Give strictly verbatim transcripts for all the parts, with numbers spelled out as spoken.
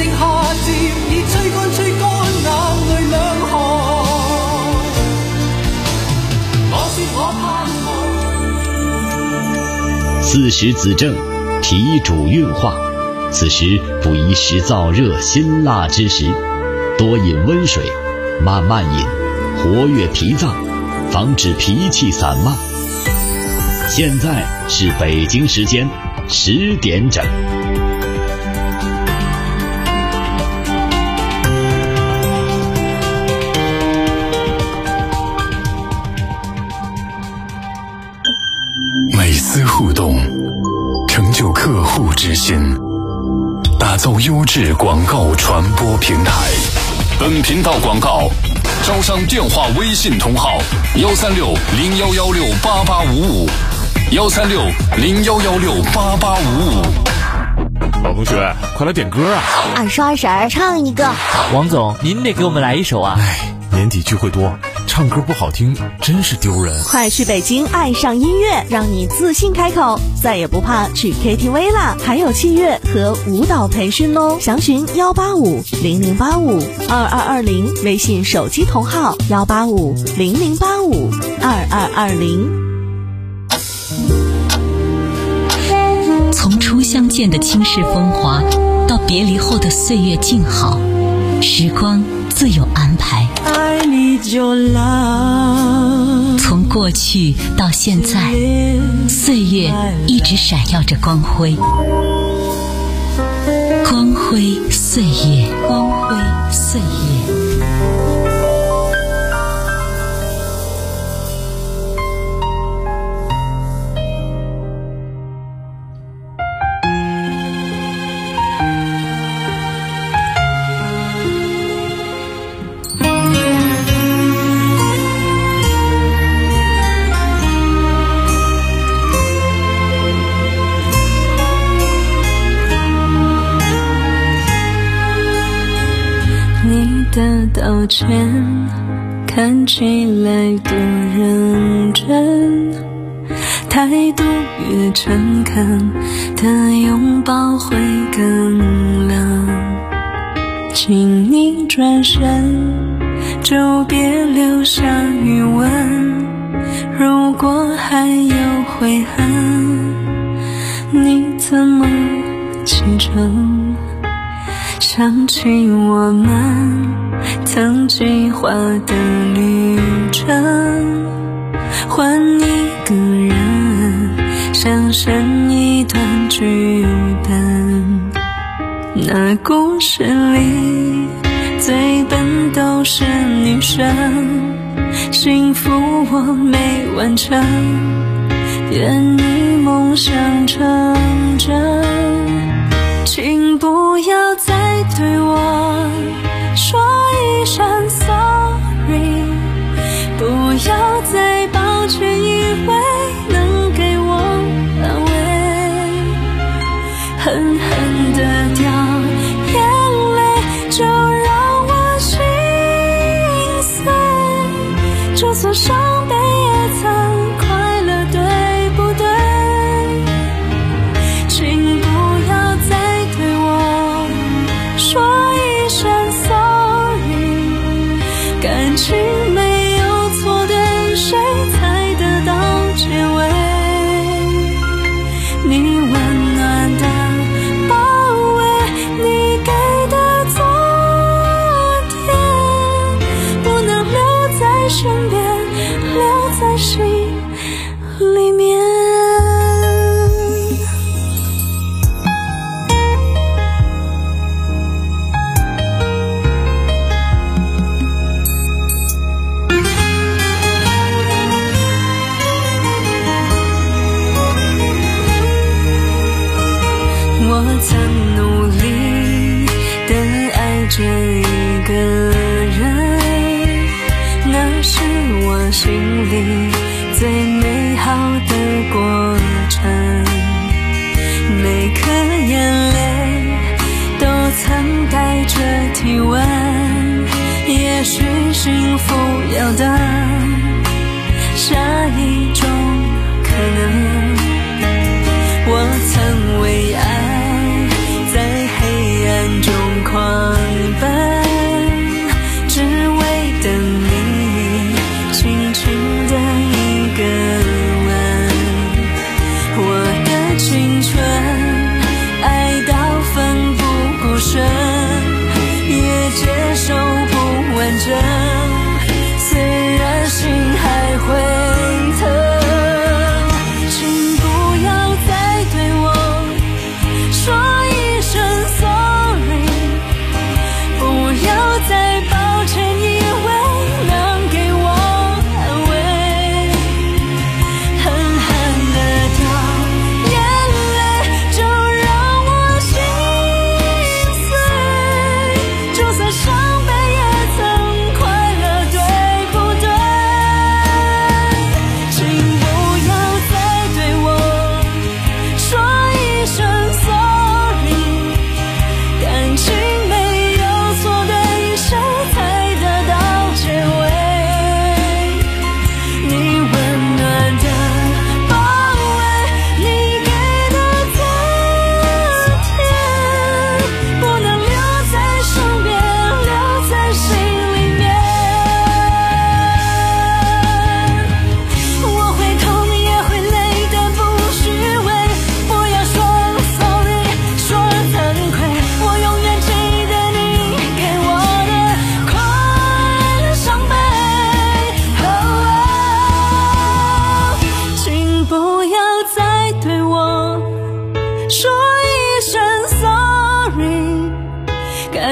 靜下漸已吹乾吹乾眼淚兩行。我說我盼望四时子正，脾主运化，此时不宜食燥热辛辣之食，多饮温水，慢慢饮，活跃脾脏，防止脾气散漫。现在是北京时间十点整。 每丝互动，成就客户之心，打造优质广告传播平台。本频道广告招商电话微信同号：幺三六零幺幺六八八五五，幺三六零幺幺六八八五五。 老同学，快来点歌啊！ 二叔二婶儿唱一个。 王总，您得给我们来一首啊！ 哎，年底聚会多，唱歌不好听真是丢人。 快去北京爱上音乐，让你自信开口，再也不怕去 K T V 啦！还有器乐和舞蹈培训哦，详询幺八五零零八五二二二零，微信手机同号幺八五零零八五二二二零。 从初相见的倾世风华，到别离后的岁月静好，时光自有安排。从过去到现在，岁月一直闪耀着光辉，光辉岁月，光辉岁月。 的道歉看起来多认真，态度越诚恳的拥抱会更冷。请你转身，就别留下余温，如果还有悔恨，你怎么启程？想起我们曾计划的旅程，换一个人想象一段剧本，那故事里最笨都是女生，幸福我没完成，愿你梦想成真。请不要再对我说一声 sorry， 不要再抱歉以为能给我安慰，狠狠地掉眼泪就让我心碎，就算伤悲也曾快乐，对不对？请不要再对我说一声 sorry， 感情没有错，等谁才得到结尾？你温暖的包围，你给的昨天，不能留在身边，留在心里面。我曾努力地爱着一个人，那是我心里最美好的过程，每颗眼泪都曾带着体温，也许幸福要等下一种可能。我曾为爱在黑暗中狂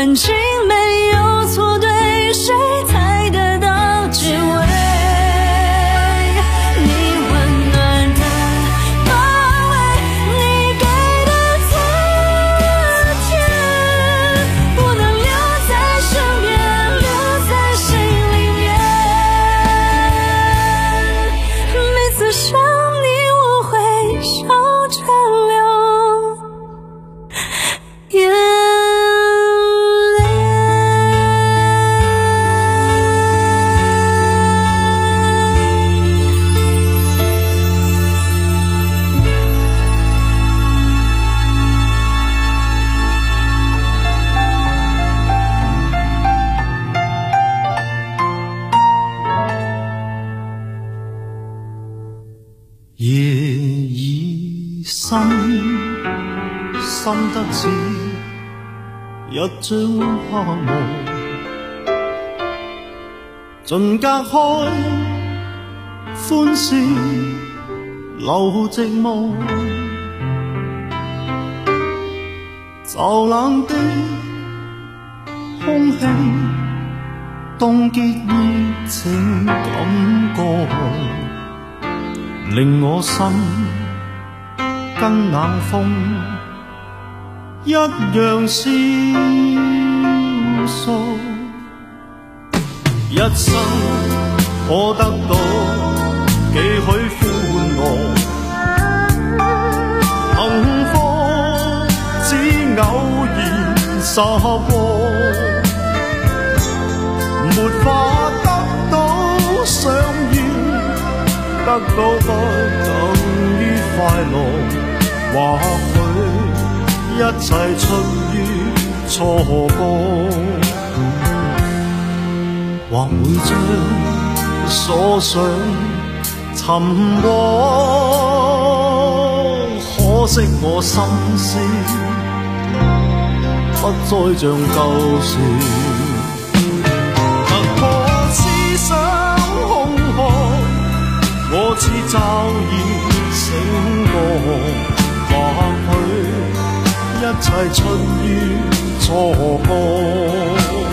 感情没有错对，谁才得到结尾？你温暖的包围，你给的字甜，不能留在身边，留在心里面。每次想你，我会笑着流眼泪。 夜已深，深得似一張黑幕，盡隔開歡笑留寂寞，驟冷的空氣凍結熱情感覺，令我心跟冷風一樣消疏。一生可得到幾許歡樂，幸福只偶然十過，沒法得到想要，得到不等於快樂，或許一切出於錯覺，或會將所想沉沒，可惜我心思不再像舊時，突破思想空殼，我似驟然醒覺，或許一切出於錯覺。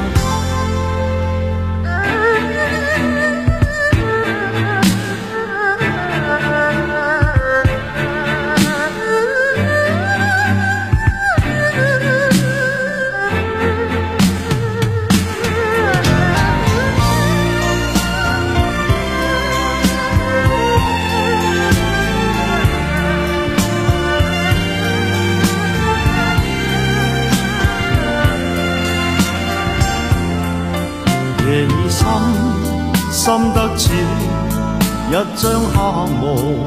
夜已深，深得似一張黑幕，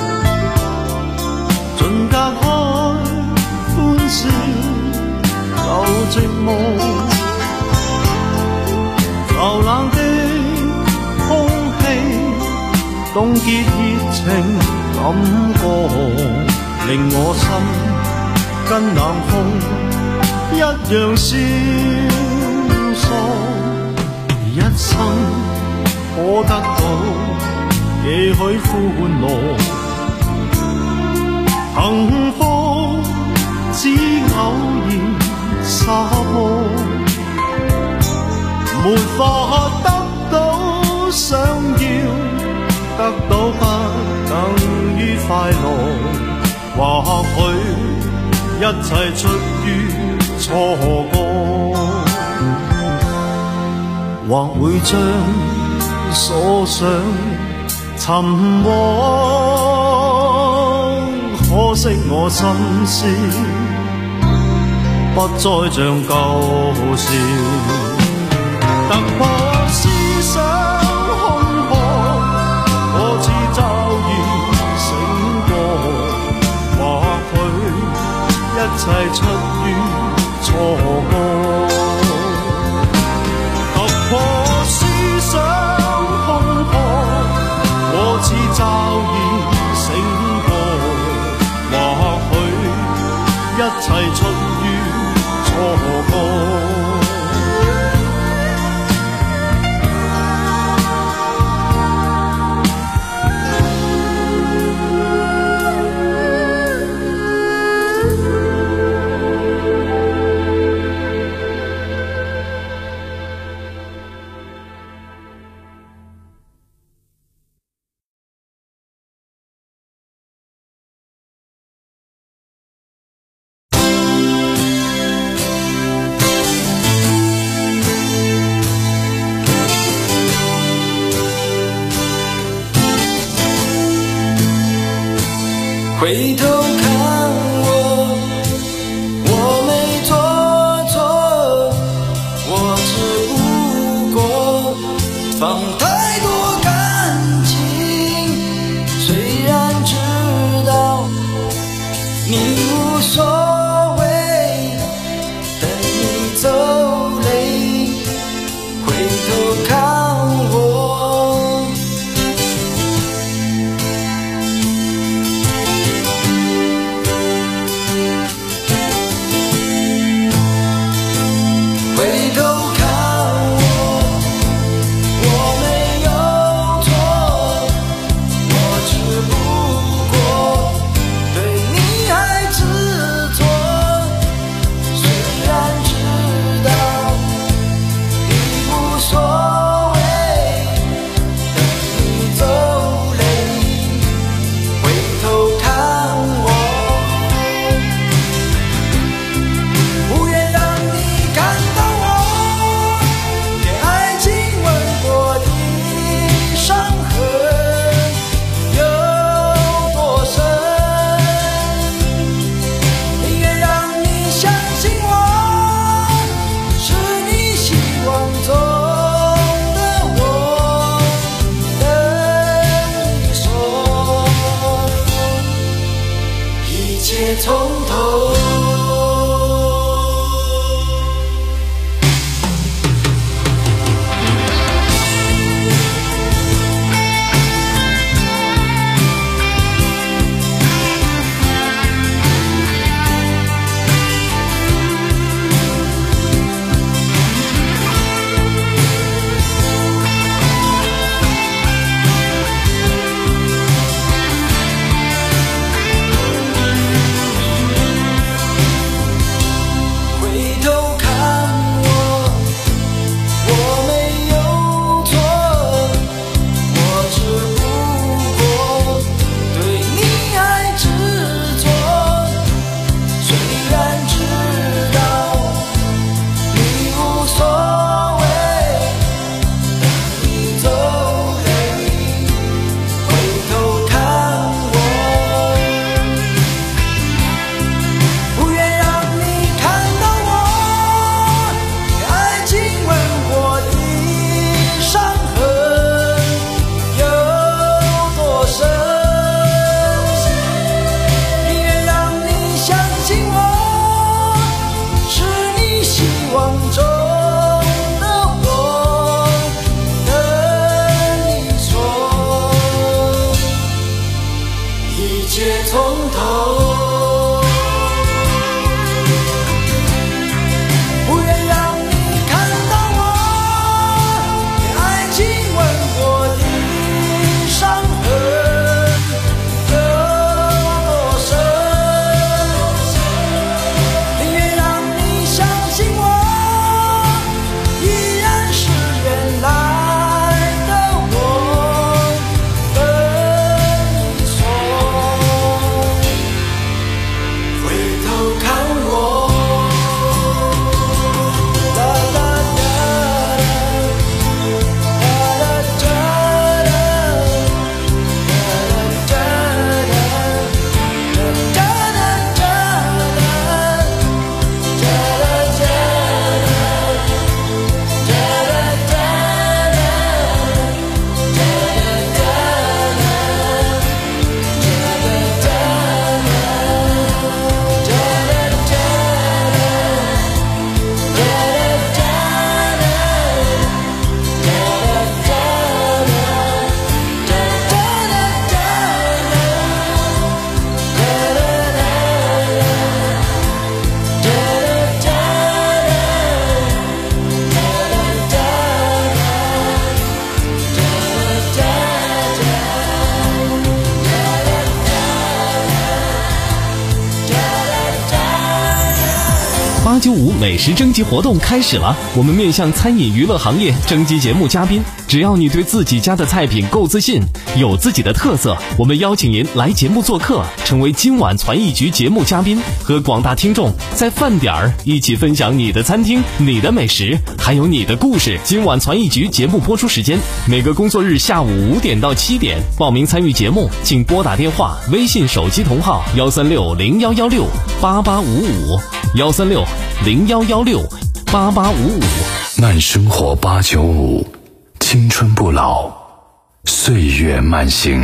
盡隔開歡笑留寂寞，驟冷的空氣凍結熱情感覺，令我心跟冷風一樣消疏。一生可得到幾許歡樂，幸福只偶然灑播，沒法得到想要，得到不等於快樂，或許一切出於錯覺，或會將所想沉沒，可惜我心思不再像舊時，突破思想空殼，我似驟然醒覺，或許一切出於錯覺。破思想空殼，我似驟然醒覺，或許一切出於錯覺。 回头看我，我没做错，我只不过放太多感情，虽然知道你无所谓，等你走累，回头看我。回头看我，我没有错，我只不过对你还执着，虽然知道你无所谓，等你走累，回头看我，不愿让你看到我给爱情吻过的伤痕有多深，宁愿让你相信我是你希望中的我，等你说一切从头。回头看我，我没有错，我只不过对你还执着，虽然知道你无所谓，等你走累，回头看我，不愿让你看到我给爱情吻过的伤痕有多深，宁愿让你相信我是你希望中的我，等你说一切从头。不愿让你看到我给爱情吻过的伤痕有多深，宁愿让你相信我依然是原来的我，等你说回头看我。啦啦啦啦啦八九五美食征集活动开始了，我们面向餐饮娱乐行业征集节目嘉宾， 只要你对自己家的菜品够自信，有自己的特色，我们邀请您来节目做客，成为今晚传艺局节目嘉宾，和广大听众在饭点儿一起分享你的餐厅、你的美食，还有你的故事。今晚传艺局节目播出时间每个工作日下午五点到七点，报名参与节目请拨打电话、微信手机同号幺三六零幺幺六八八五五幺三六零幺幺六八八五五。 慢生活八九五，青春不老，岁月慢行。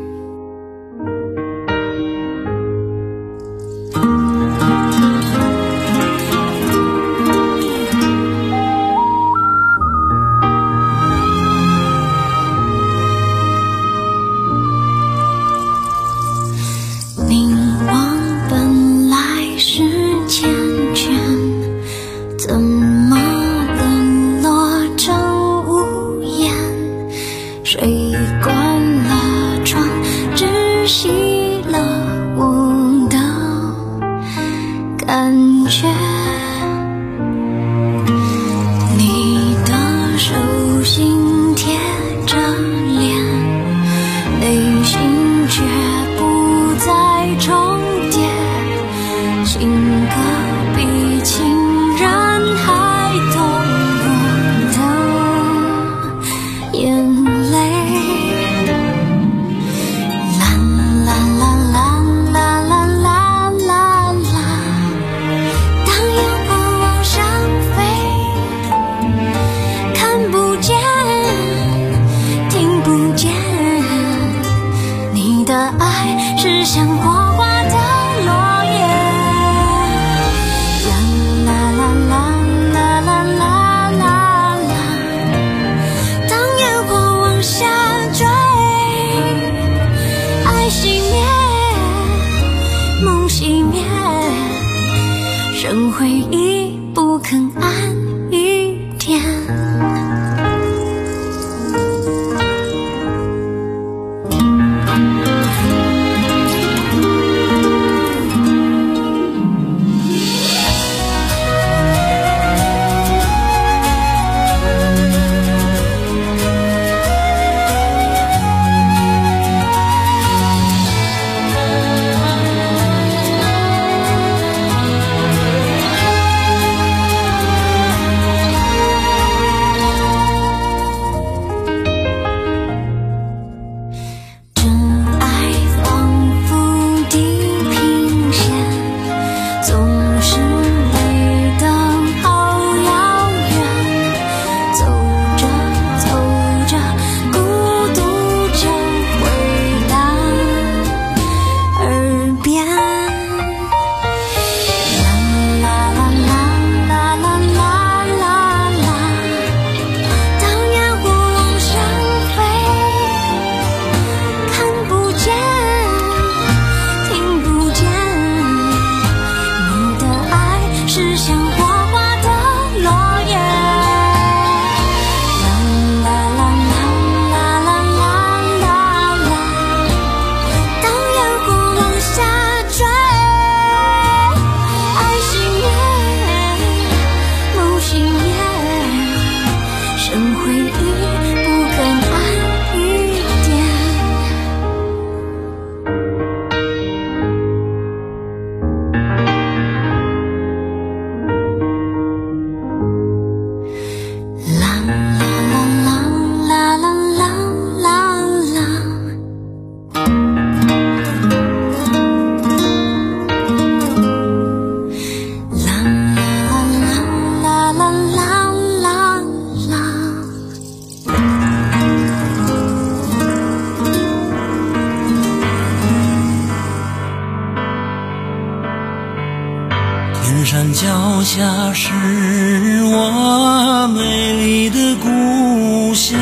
山脚下是我美丽的故乡，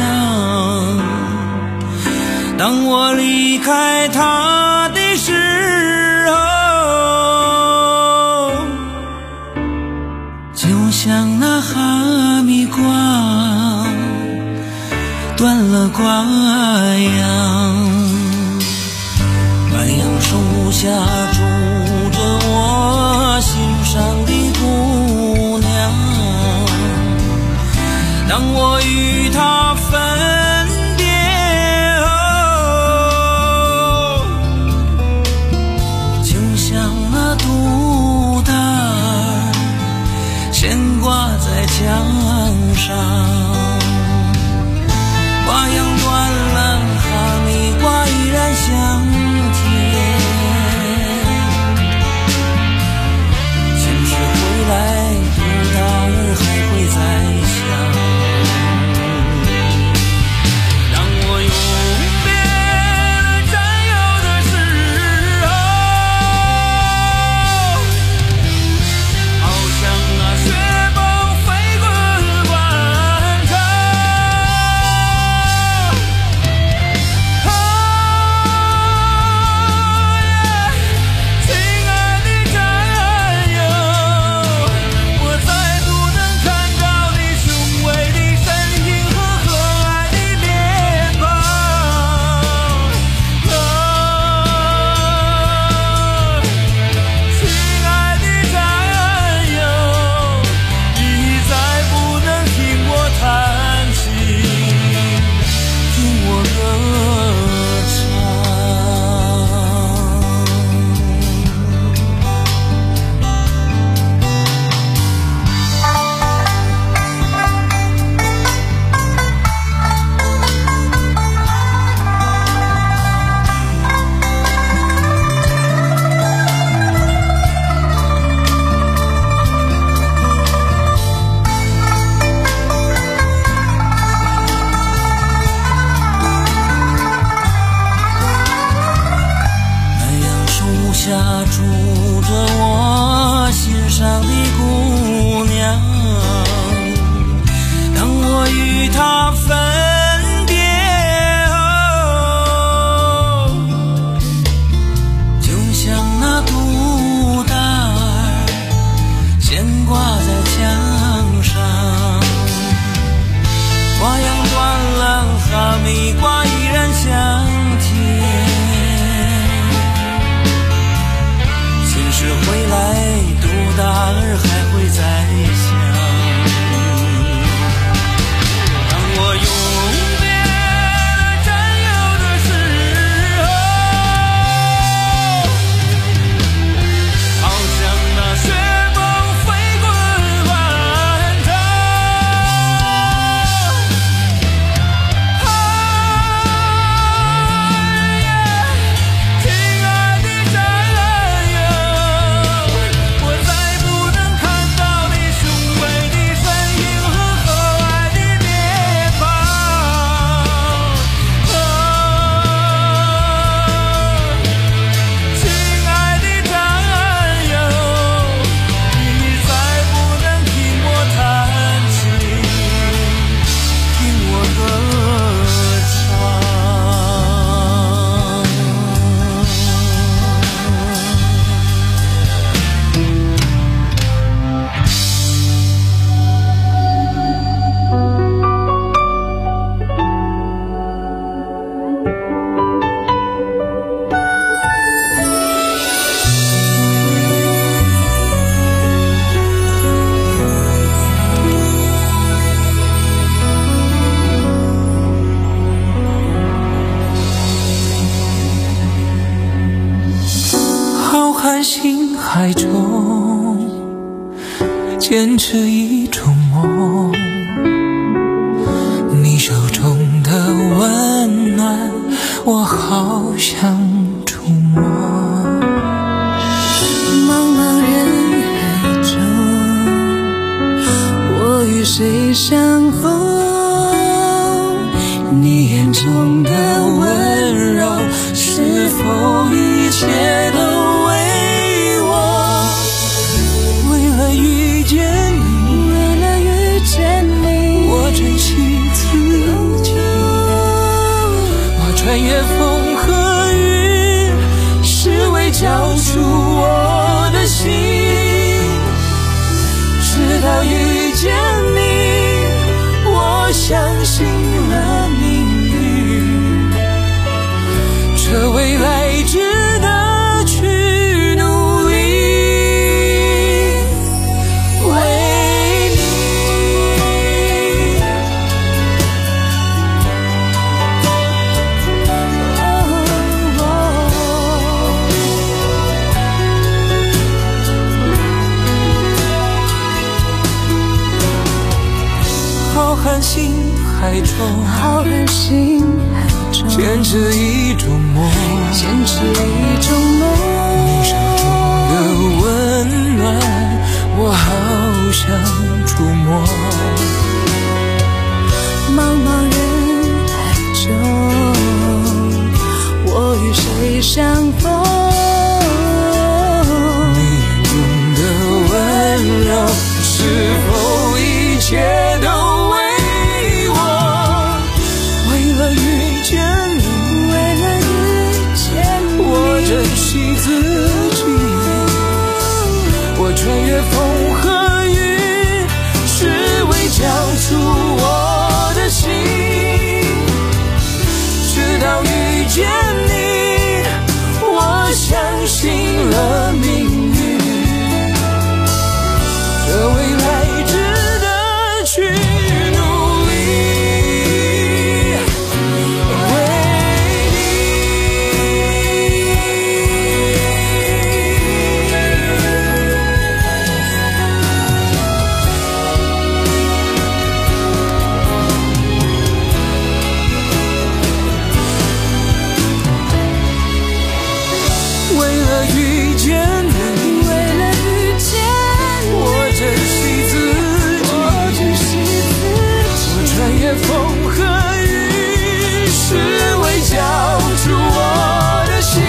当我离开它的时候，就像那哈密瓜断了瓜秧，白杨树下住着我心上的姑娘，当我与她分上，花样断了，哈密瓜依然香甜。现实回来，多大儿还会在想。 心海中坚持一种梦，你手中的温暖我好想触摸。 茫茫人海中，我与谁相逢？你眼中的温柔，是否一切都遇见你，为了遇见你，我珍惜自己。我穿越风和雨，是为交出我的心。直到遇见你，我相信了命运，这未来值得去努力。 瀚星海中， 浩瀚星海中， 坚持一种梦， 坚持一种梦。 你手中的温暖，我好想触摸。 茫茫人海中，我与谁相逢？ 你眼中的温柔，是否一切都为我？为了遇见你， 为了遇见你， 我珍惜自己，我穿越风和雨，只为交出我的心。直到遇见你，我相信了命运，这未来值得去努力。为为了遇见你， 为了遇见你， 我珍惜自己， 我珍惜自己， 我穿越风和雨，是为交出我的心。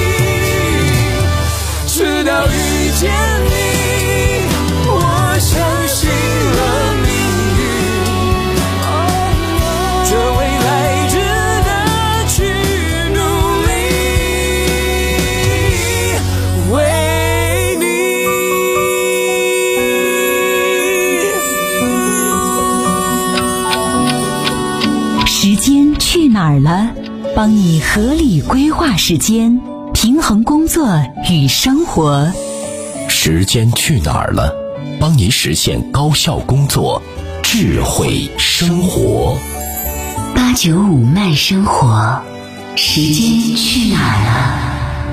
直到遇见你，我相信了命运，这未来值得去努力。为你。 时间去哪儿了？帮你合理规划时间，平衡工作与生活。 时间去哪儿了？帮你实现高效工作，智慧生活。 八九五慢生活，时间去哪儿了？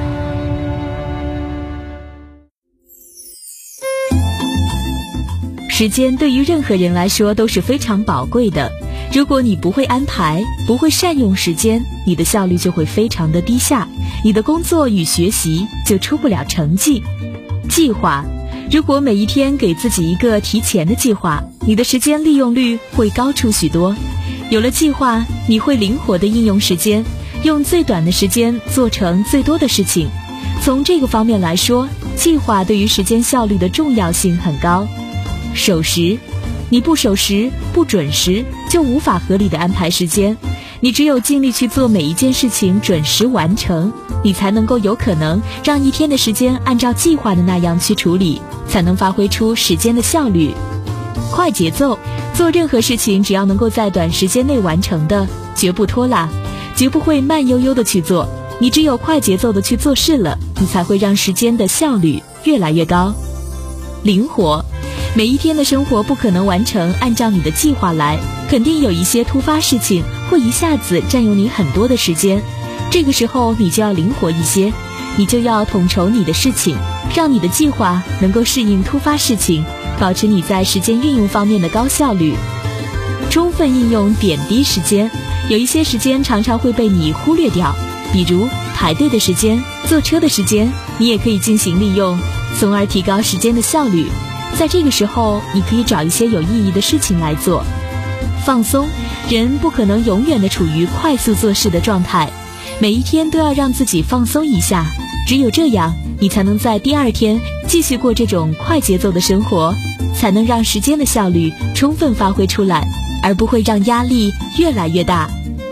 时间对于任何人来说都是非常宝贵的，如果你不会安排，不会善用时间，你的效率就会非常的低下，你的工作与学习就出不了成绩。计划，如果每一天给自己一个提前的计划，你的时间利用率会高出许多。有了计划，你会灵活地应用时间，用最短的时间做成最多的事情。从这个方面来说，计划对于时间效率的重要性很高。守时，你不守时、不准时，就无法合理的安排时间。你只有尽力去做每一件事情准时完成，你才能够有可能让一天的时间按照计划的那样去处理，才能发挥出时间的效率。快节奏，做任何事情只要能够在短时间内完成的，绝不拖拉，绝不会慢悠悠的去做。你只有快节奏的去做事了，你才会让时间的效率越来越高。灵活，每一天的生活不可能完成按照你的计划来，肯定有一些突发事情会一下子占用你很多的时间，这个时候你就要灵活一些，你就要统筹你的事情，让你的计划能够适应突发事情，保持你在时间运用方面的高效率。充分应用点滴时间，有一些时间常常会被你忽略掉，比如排队的时间、坐车的时间，你也可以进行利用，从而提高时间的效率。在这个时候，你可以找一些有意义的事情来做。放松，人不可能永远的处于快速做事的状态，每一天都要让自己放松一下，只有这样，你才能在第二天继续过这种快节奏的生活，才能让时间的效率充分发挥出来，而不会让压力越来越大。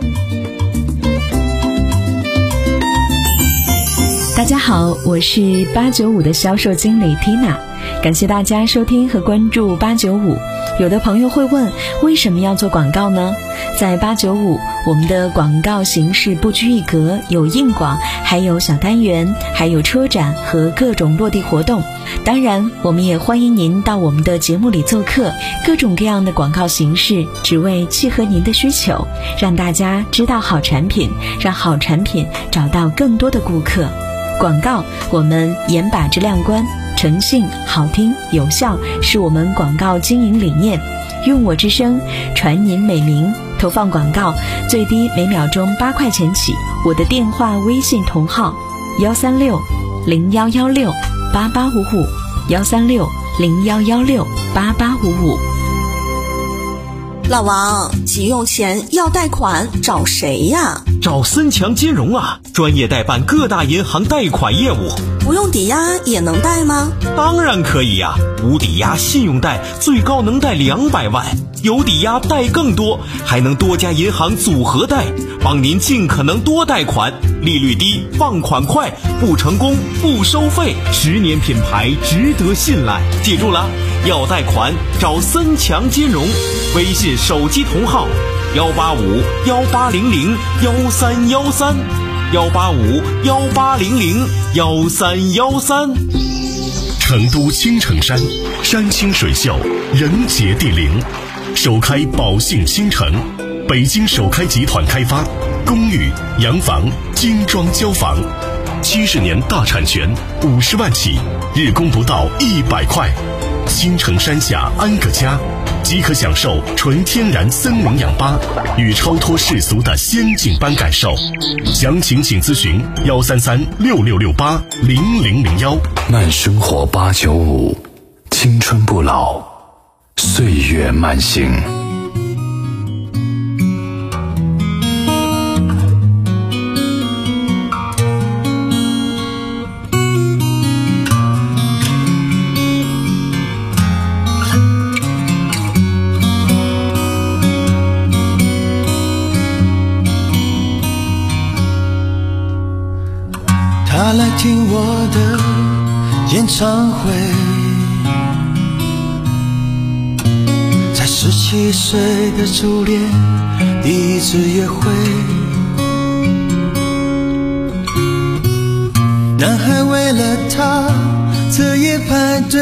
大家好，我是八九五的销售经理 Tina， 感谢大家收听和关注八九五。有的朋友会问，为什么要做广告呢？在八九五，我们的广告形式不拘一格，有硬广，还有小单元，还有车展和各种落地活动。当然，我们也欢迎您到我们的节目里做客，各种各样的广告形式，只为契合您的需求，让大家知道好产品，让好产品找到更多的顾客。广告，我们严把质量关， 诚信、好听、有效是我们广告经营理念。用我之声，传您美名。投放广告最低每秒钟八块钱起。我的电话、微信同号：幺三六零幺幺六八八五五，幺三六零幺幺六八八五五。 老王，急用钱要贷款找谁呀？ 找森强金融啊，专业代办各大银行贷款业务。 不用抵押也能贷吗？ 当然可以呀、啊，无抵押信用贷最高能贷两百万，有抵押贷更多，还能多家银行组合贷，帮您尽可能多贷款，利率低，放款快，不成功不收费，十年品牌值得信赖。记住了，要贷款找森强金融，微信手机同号幺八五幺八零零幺三幺三，幺八五幺八零零幺三幺三。 成都青城山，山清水秀，人杰地灵，首开宝信新城，北京首开集团开发，公寓、洋房、精装交房，七十年大产权，五十万起，日供不到一百块。青城山下安个家，即可享受纯天然森林氧吧与超脱世俗的仙境般感受。详情请咨询幺三三六六六八零零零幺。 慢生活八九五，青春不老，岁月慢行。 他来听我的演唱会，在十七岁的初恋第一次约会，男孩为了她彻夜排队，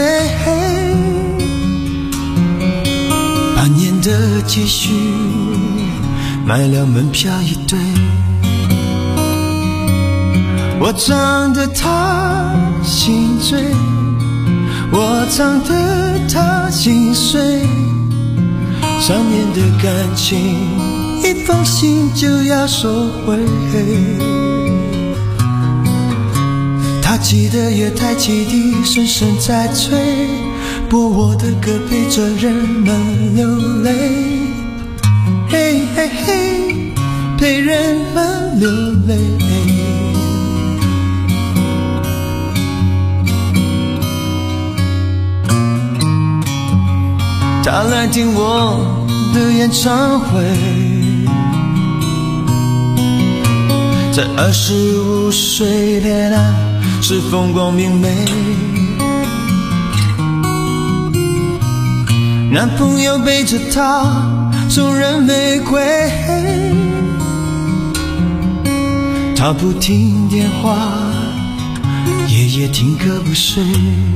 半年的积蓄买了门票一对。我唱得他心醉，我唱得他心碎，三年的感情一封信就要收回。他记得月台汽笛声声在催，播我的歌陪着人们流泪，嘿嘿嘿，陪人们流泪。他来听我的演唱会，在二十五岁恋爱是风光明媚，男朋友背着她送人玫瑰，她不听电话，夜夜听歌不睡。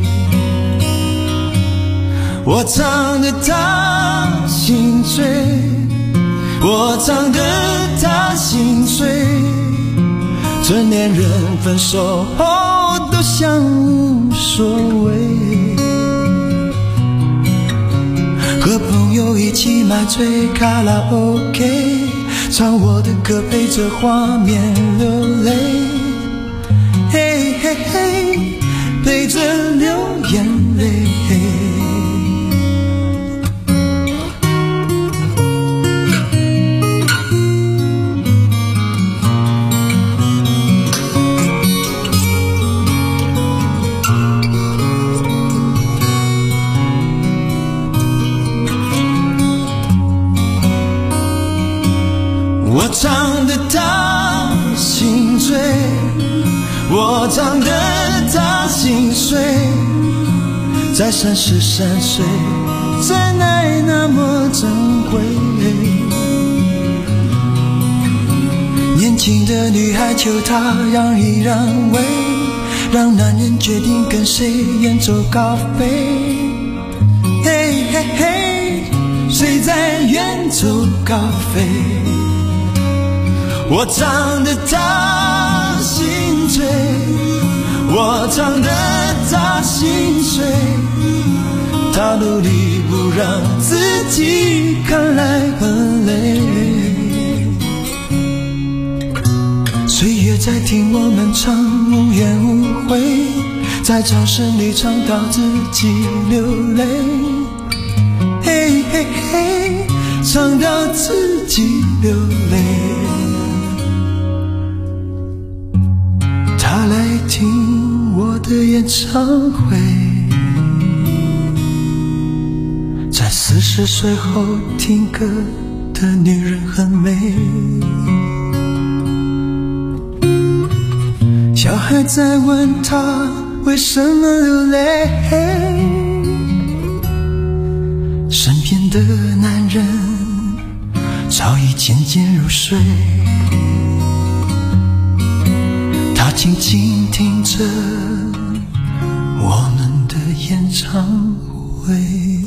我唱得他心醉，我唱得他心碎，成年人分手后都像无所谓，和朋友一起买醉卡拉 OK， 唱我的歌陪着画面流泪，嘿嘿嘿，陪着流眼泪。我唱得他心醉，我唱得他心碎，在三十三岁，真爱那么珍贵。年轻的女孩求他让一让位，让男人决定跟谁远走高飞。嘿嘿嘿，谁在远走高飞？我唱得他心醉，我唱得砸心碎，他努力不让自己看来很累。岁月在听我们唱无怨无悔，在掌声里唱到自己流泪，嘿嘿嘿，唱到自己流泪。他来听我的演唱会，在四十岁后听歌的女人很美。小孩在问他为什么流泪，身边的男人早已渐渐入睡，他静静听着我们的演唱会。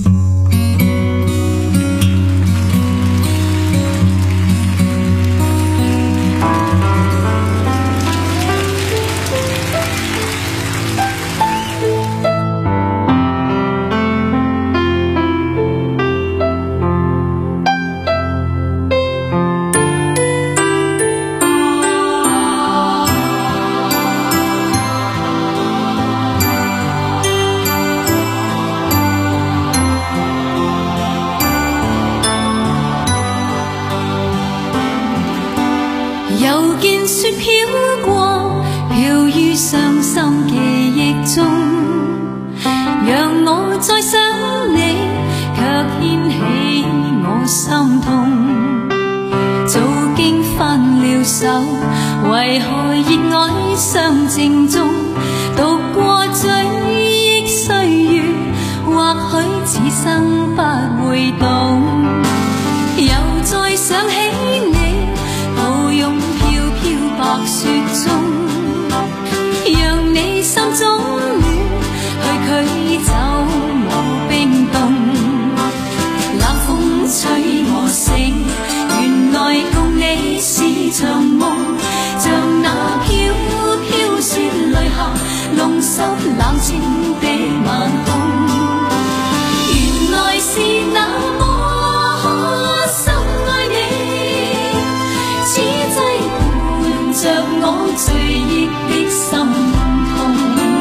又見雪飄過，飄於傷心記憶中，讓我再想你，卻掀起我心痛。早經分了手，為何熱愛相正中？讀過追憶歲月，或許此生不會懂。又再想起你，抱擁飄飄白雪中，讓你心中暖，去驅走我冰凍。冷風吹我醒，原來共你是場夢，像那飄飄雪淚下弄濕冷清的晚空。原來是那麼深愛你，此際伴着我醉憶的心痛。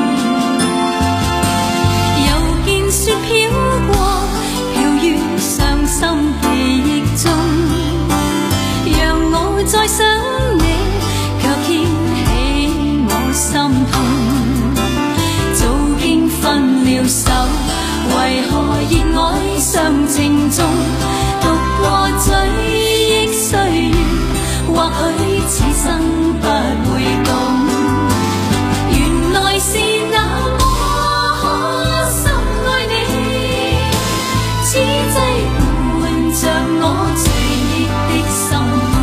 又見雪飄過，飄於傷心記憶中，讓我再想你，卻掀起我心痛。早經分了手，為何熱愛相情中？讀過追憶歲月，或許此生不會懂。原來是那麼深愛你，此際伴着我醉憶的心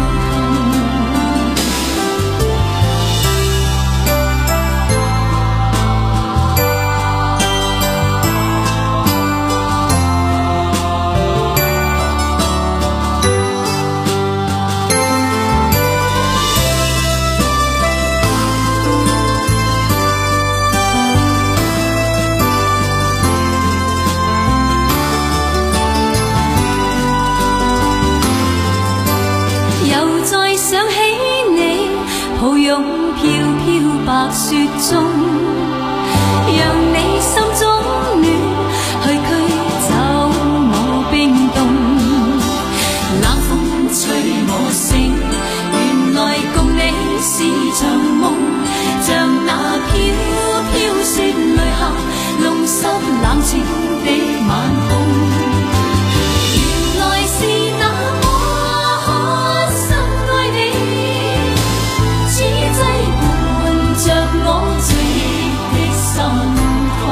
白雪中，讓你心中暖，去驅走我冰凍。冷風吹我醒，原來共你是場夢，像那飄飄雪淚下弄濕冷清的晚空。原來是那麼深愛你，此際着我醉憶的心痛。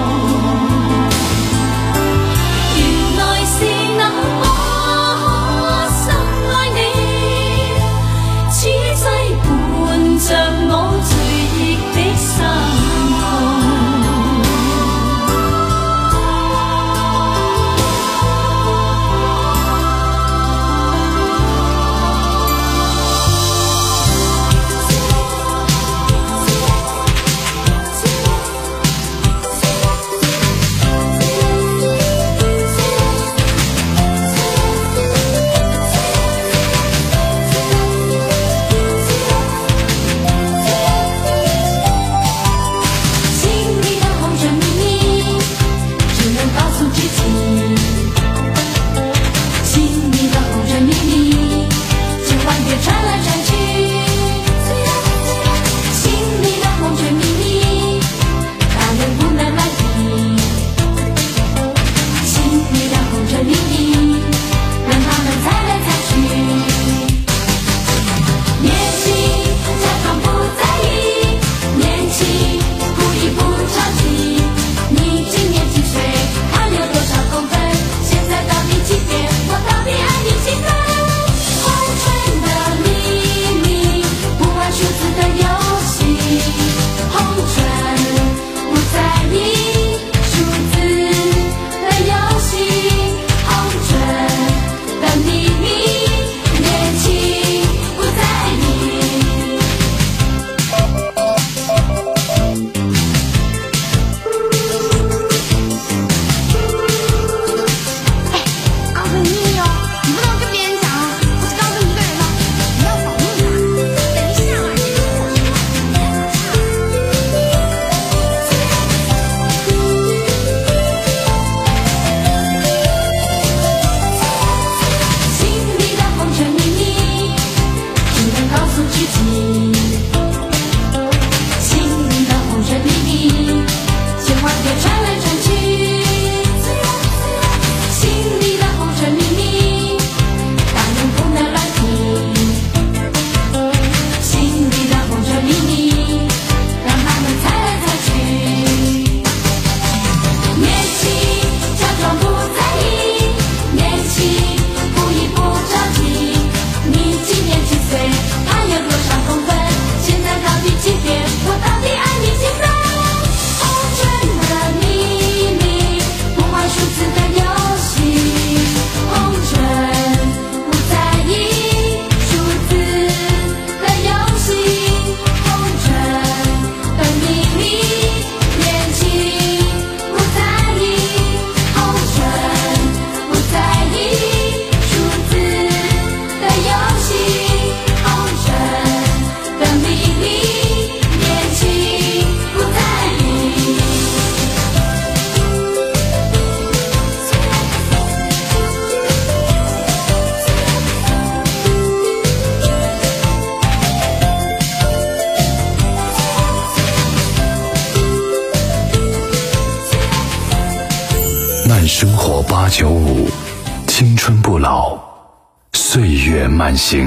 八九五，青春不老，岁月慢行。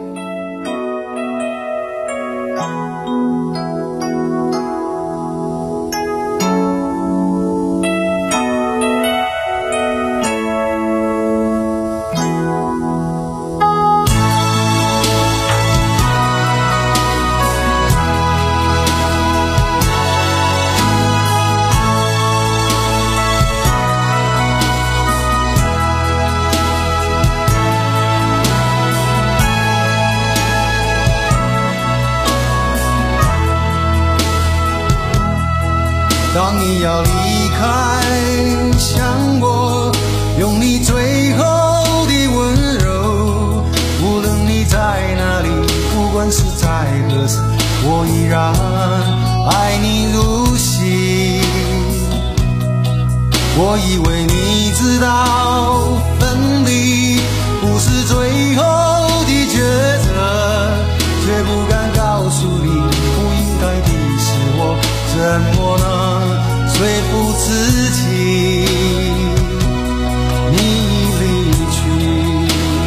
当你要离开，想我，用你最后的温柔。无论你在哪里，不管是在何时，我依然爱你如昔。我以为你知道，分离不是最后的抉择，却不敢告诉你，不应该的是我，怎么能说服自己你离去？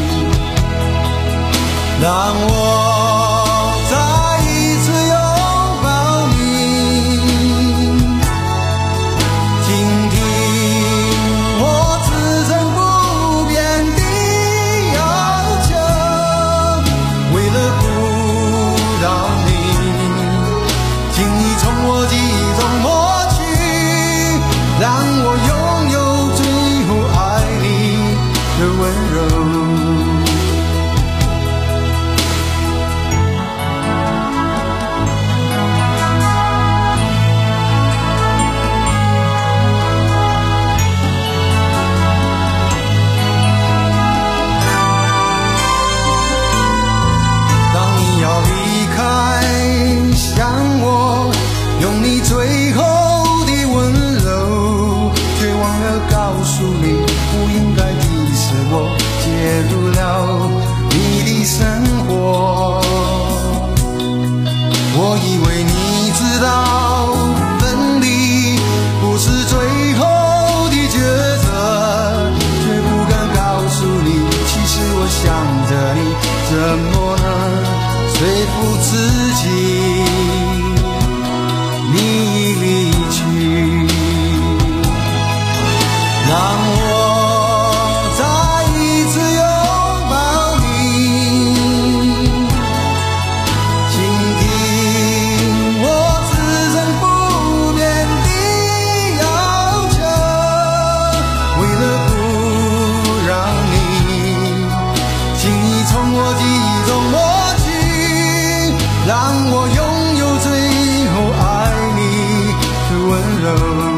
让我再一次拥抱你，听听我此生不变的要求，为了不让你轻易从我记忆中抹去，让我拥有最后爱你的温柔。当你要离开，想我，用你最后的温柔，却忘了告诉你，不应该的是我介入了你的生活。我以为你知道，分离不是最后的抉择，却不敢告诉你，其实我想着你，怎么能说服自己你离去？让我再一次拥抱你，倾听我此生不变的要求，为了不让你轻易从我记忆中抹去，让我拥有最后爱你的温柔。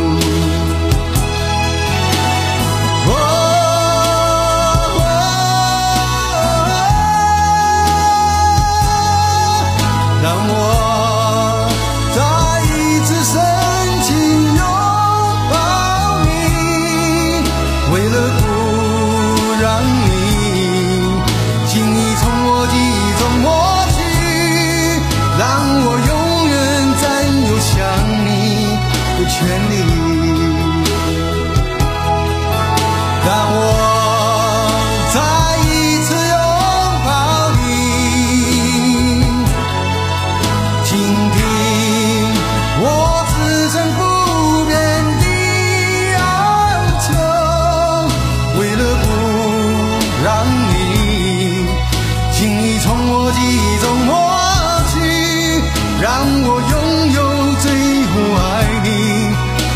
让我再一次深情拥抱你，为了不让你轻易从我记忆中抹去，让我永远占有想你的权利。让我再一次拥抱你，倾听我此生不变的要求，为了不让你轻易从我记忆中抹去，让我拥有最后爱你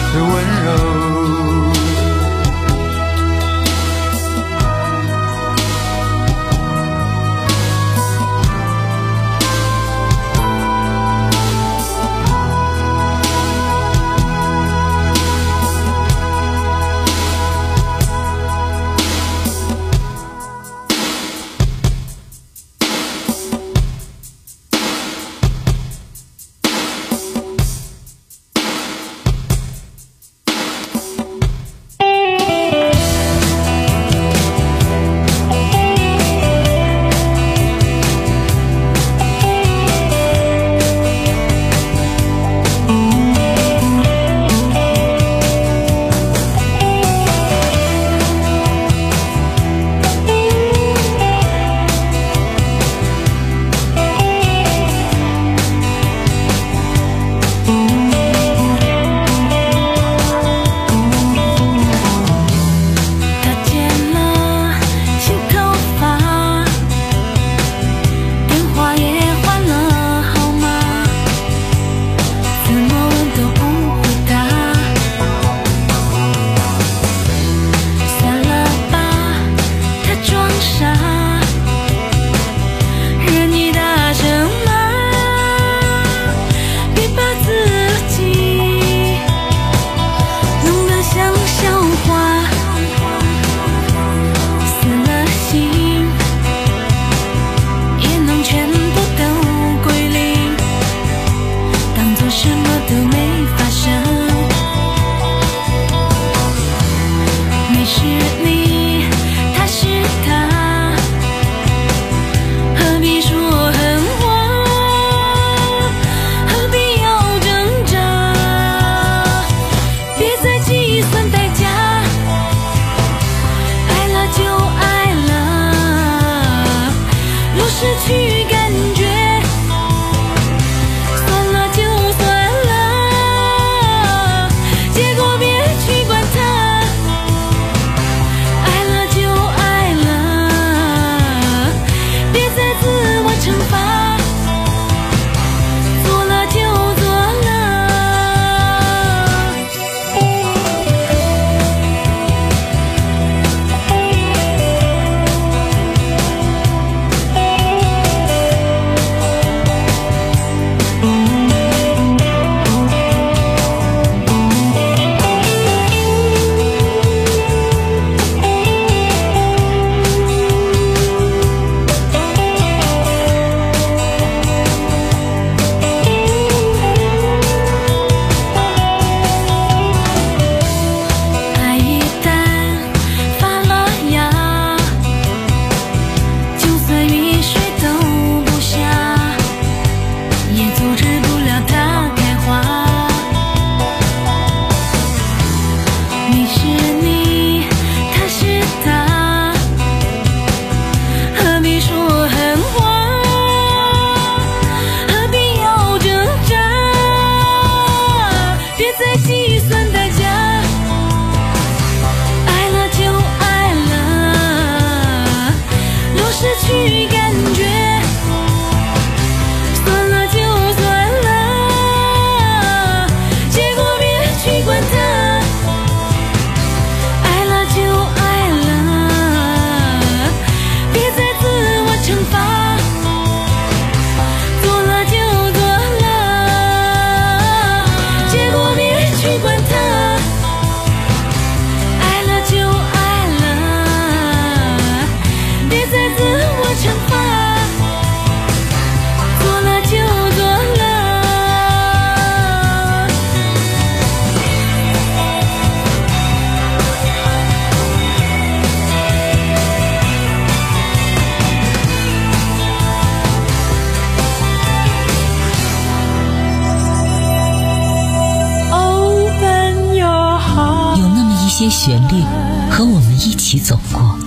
些旋律和我们一起走过。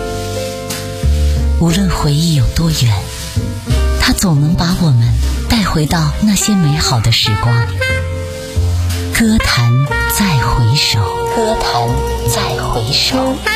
无论回忆有多远，它总能把我们带回到那些美好的时光。歌坛再回首，歌坛再回首。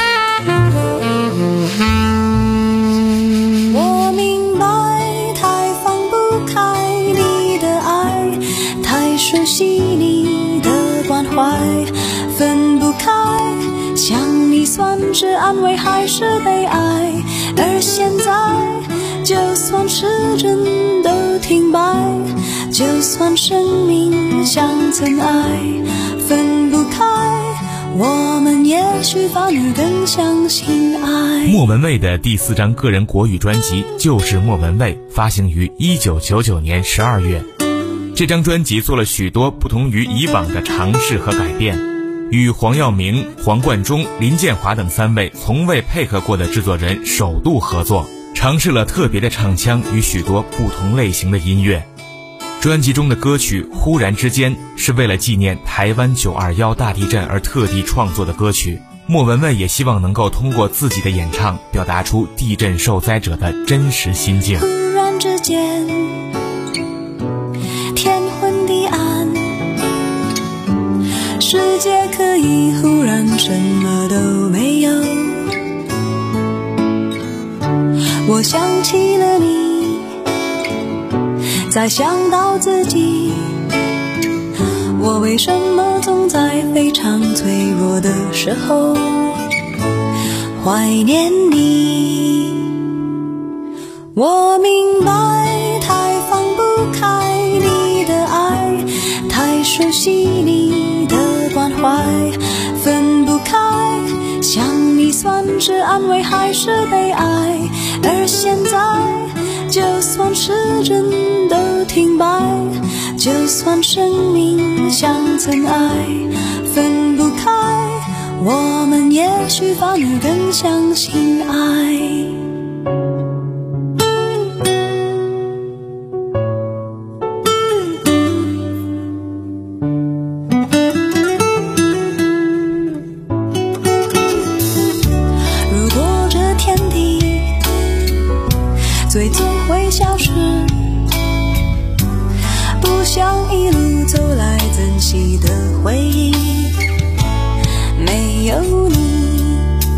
我明白，太放不开你的爱，太熟悉你的关怀，分不开，想你算是安慰还是悲哀？而现在，就算时针都停摆，就算生命像尘埃，分不开，我们也许反而更相信爱。 莫文蔚的第四张个人国语专辑就是莫文蔚，发行于一九九九年十二月。这张专辑做了许多不同于以往的尝试和改变，与黄耀明、黄贯中、林建华等三位从未配合过的制作人首度合作，尝试了特别的唱腔与许多不同类型的音乐。专辑中的歌曲《忽然之间》是为了纪念台湾九二一大地震而特地创作的歌曲。莫文蔚也希望能够通过自己的演唱表达出地震受灾者的真实心境。 忽然之间，天昏地暗，世界可以忽然什么都没有。我想起了你，再想到自己，我为什么总在非常脆弱的时候怀念你？我明白，太放不开你的爱，太熟悉你的关怀，分不开，想你算是安慰还是悲哀？而现在，就算时针都停摆，就算生命像尘埃，分不开，我们也许反而更相信爱。如果这天地最终会消失，不想一路走来珍惜的回忆没有你。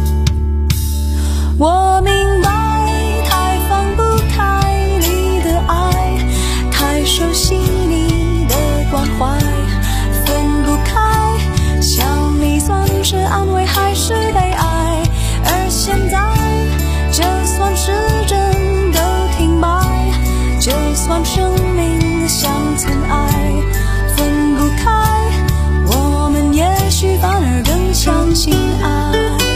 我明白，太放不开你的爱，太熟悉你的关怀，分不开，想你算是安慰还是悲哀？而现在，就算时针都停摆，就算生命像尘埃，分不开，我们也许反而更相信爱。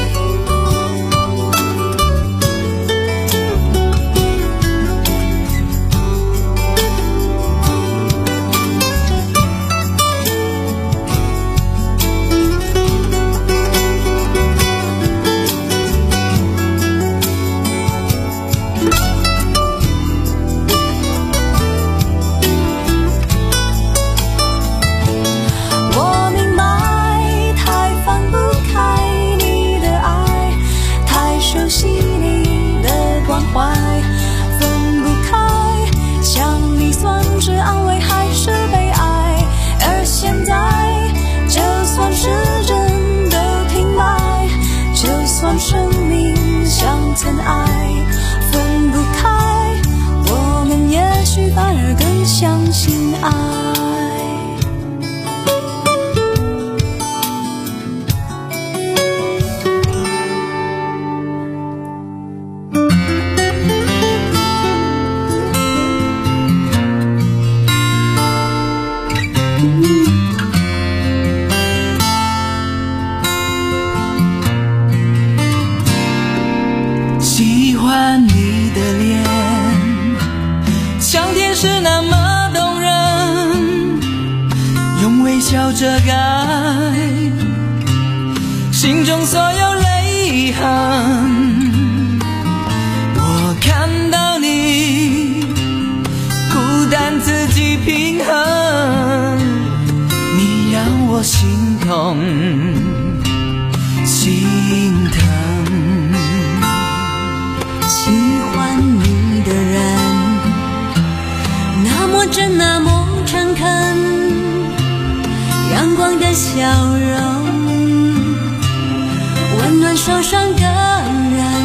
生命像尘埃，分不开，我们也许反而更相信爱。 笑遮盖心中所有泪痕，我看到你孤单自己平衡，你让我心痛， 笑容，温暖受伤的人。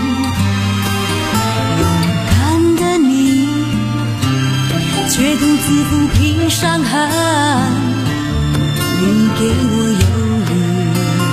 勇敢的你，却独自抚平伤痕。你给我忧虑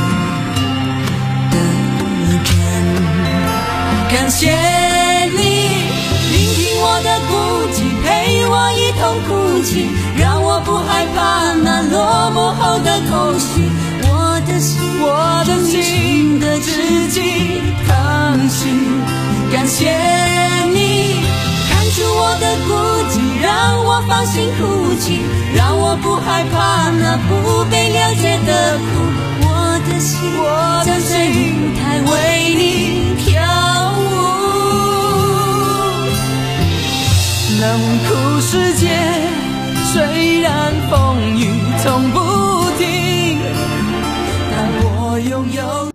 的真，感谢你聆听我的孤寂，陪我一同哭泣，让我不害怕那落寞后的空虚。我的心，我的心的知己疼惜，感谢你看出我的孤寂，让我放心哭泣，让我不害怕那不被了解的苦。我的心，我的